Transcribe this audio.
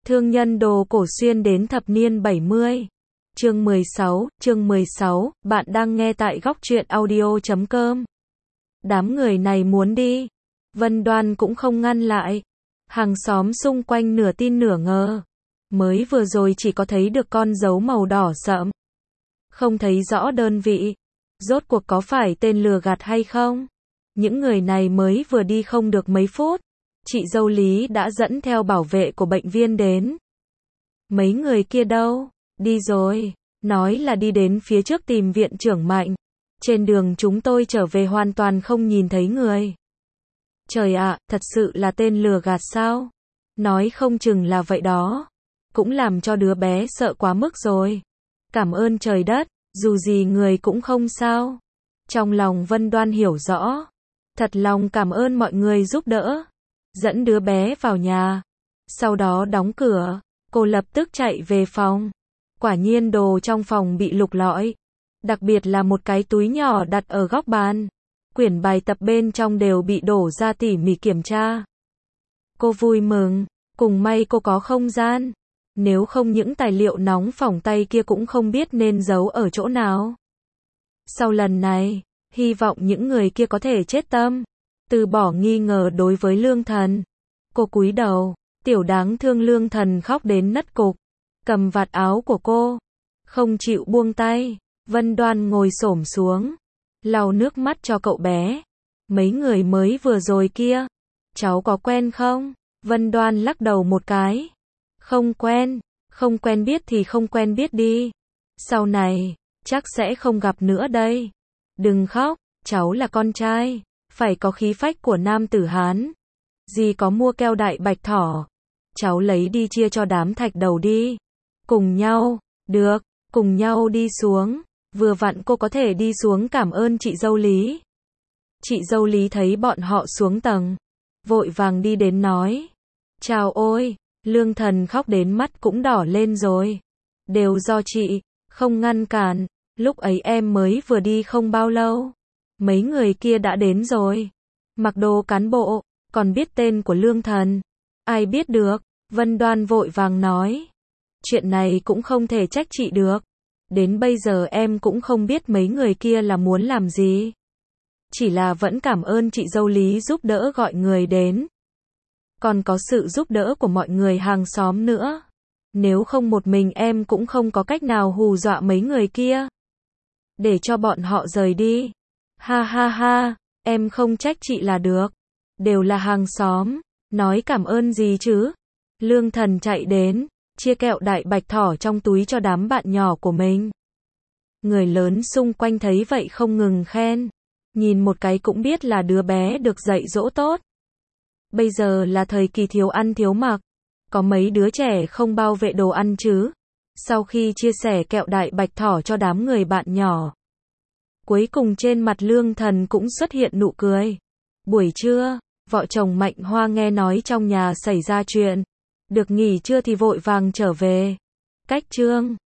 Thương nhân đồ cổ xuyên đến thập niên 70. Chương 16, bạn đang nghe tại góc truyện audio.com. Đám người này muốn đi. Vân Đoan cũng không ngăn lại. Hàng xóm xung quanh nửa tin nửa ngờ. Mới vừa rồi chỉ có thấy được con dấu màu đỏ sậm. Không thấy rõ đơn vị. Rốt cuộc có phải tên lừa gạt hay không? Những người này mới vừa đi không được mấy phút. Chị dâu Lý đã dẫn theo bảo vệ của bệnh viện đến. Mấy người kia đâu? Đi rồi. Nói là đi đến phía trước tìm viện trưởng Mạnh. Trên đường chúng tôi trở về hoàn toàn không nhìn thấy người. Trời ạ, thật sự là tên lừa gạt sao? Nói không chừng là vậy đó. Cũng làm cho đứa bé sợ quá mức rồi. Cảm ơn trời đất, dù gì người cũng không sao. Trong lòng Vân Đoan hiểu rõ. Thật lòng cảm ơn mọi người giúp đỡ. Dẫn đứa bé vào nhà. Sau đó đóng cửa. Cô lập tức chạy về phòng. Quả nhiên đồ trong phòng bị lục lọi. Đặc biệt là một cái túi nhỏ đặt ở góc bàn. Quyển bài tập bên trong đều bị đổ ra tỉ mỉ kiểm tra. Cô vui mừng. Cùng may cô có không gian. Nếu không những tài liệu nóng phỏng tay kia cũng không biết nên giấu ở chỗ nào. Sau lần này, hy vọng những người kia có thể chết tâm. Từ bỏ nghi ngờ đối với Lương Thần. Cô cúi đầu, tiểu đáng thương Lương Thần khóc đến nấc cục. Cầm vạt áo của cô. Không chịu buông tay. Vân Đoan ngồi xổm xuống. Lau nước mắt cho cậu bé. Mấy người mới vừa rồi kia. Cháu có quen không? Vân Đoan lắc đầu một cái. Không quen. Không quen biết thì không quen biết đi. Sau này, chắc sẽ không gặp nữa đây. Đừng khóc, cháu là con trai. Phải có khí phách của nam tử Hán. Dì có mua keo đại bạch thỏ. Cháu lấy đi chia cho đám thạch đầu đi. Cùng nhau, được, cùng nhau đi xuống. Vừa vặn cô có thể đi xuống cảm ơn chị dâu Lý. Chị dâu Lý thấy bọn họ xuống tầng. Vội vàng đi đến nói. Chào ôi, Lương Thần khóc đến mắt cũng đỏ lên rồi. Đều do chị, không ngăn cản. Lúc ấy em mới vừa đi không bao lâu. Mấy người kia đã đến rồi. Mặc đồ cán bộ, còn biết tên của Lương Thần. Ai biết được, Vân Đoan vội vàng nói. Chuyện này cũng không thể trách chị được. Đến bây giờ em cũng không biết mấy người kia là muốn làm gì. Chỉ là vẫn cảm ơn chị dâu Lý giúp đỡ gọi người đến. Còn có sự giúp đỡ của mọi người hàng xóm nữa. Nếu không một mình em cũng không có cách nào hù dọa mấy người kia. Để cho bọn họ rời đi. Ha ha ha, em không trách chị là được. Đều là hàng xóm. Nói cảm ơn gì chứ? Lương Thần chạy đến. Chia kẹo đại bạch thỏ trong túi cho đám bạn nhỏ của mình. Người lớn xung quanh thấy vậy không ngừng khen. Nhìn một cái cũng biết là đứa bé được dạy dỗ tốt. Bây giờ là thời kỳ thiếu ăn thiếu mặc. Có mấy đứa trẻ không bao vệ đồ ăn chứ. Sau khi chia sẻ kẹo đại bạch thỏ cho đám người bạn nhỏ. Cuối cùng trên mặt Lương Thần cũng xuất hiện nụ cười. Buổi trưa, vợ chồng Mạnh Hoa nghe nói trong nhà xảy ra chuyện. Được nghỉ trưa thì vội vàng trở về. Cách chương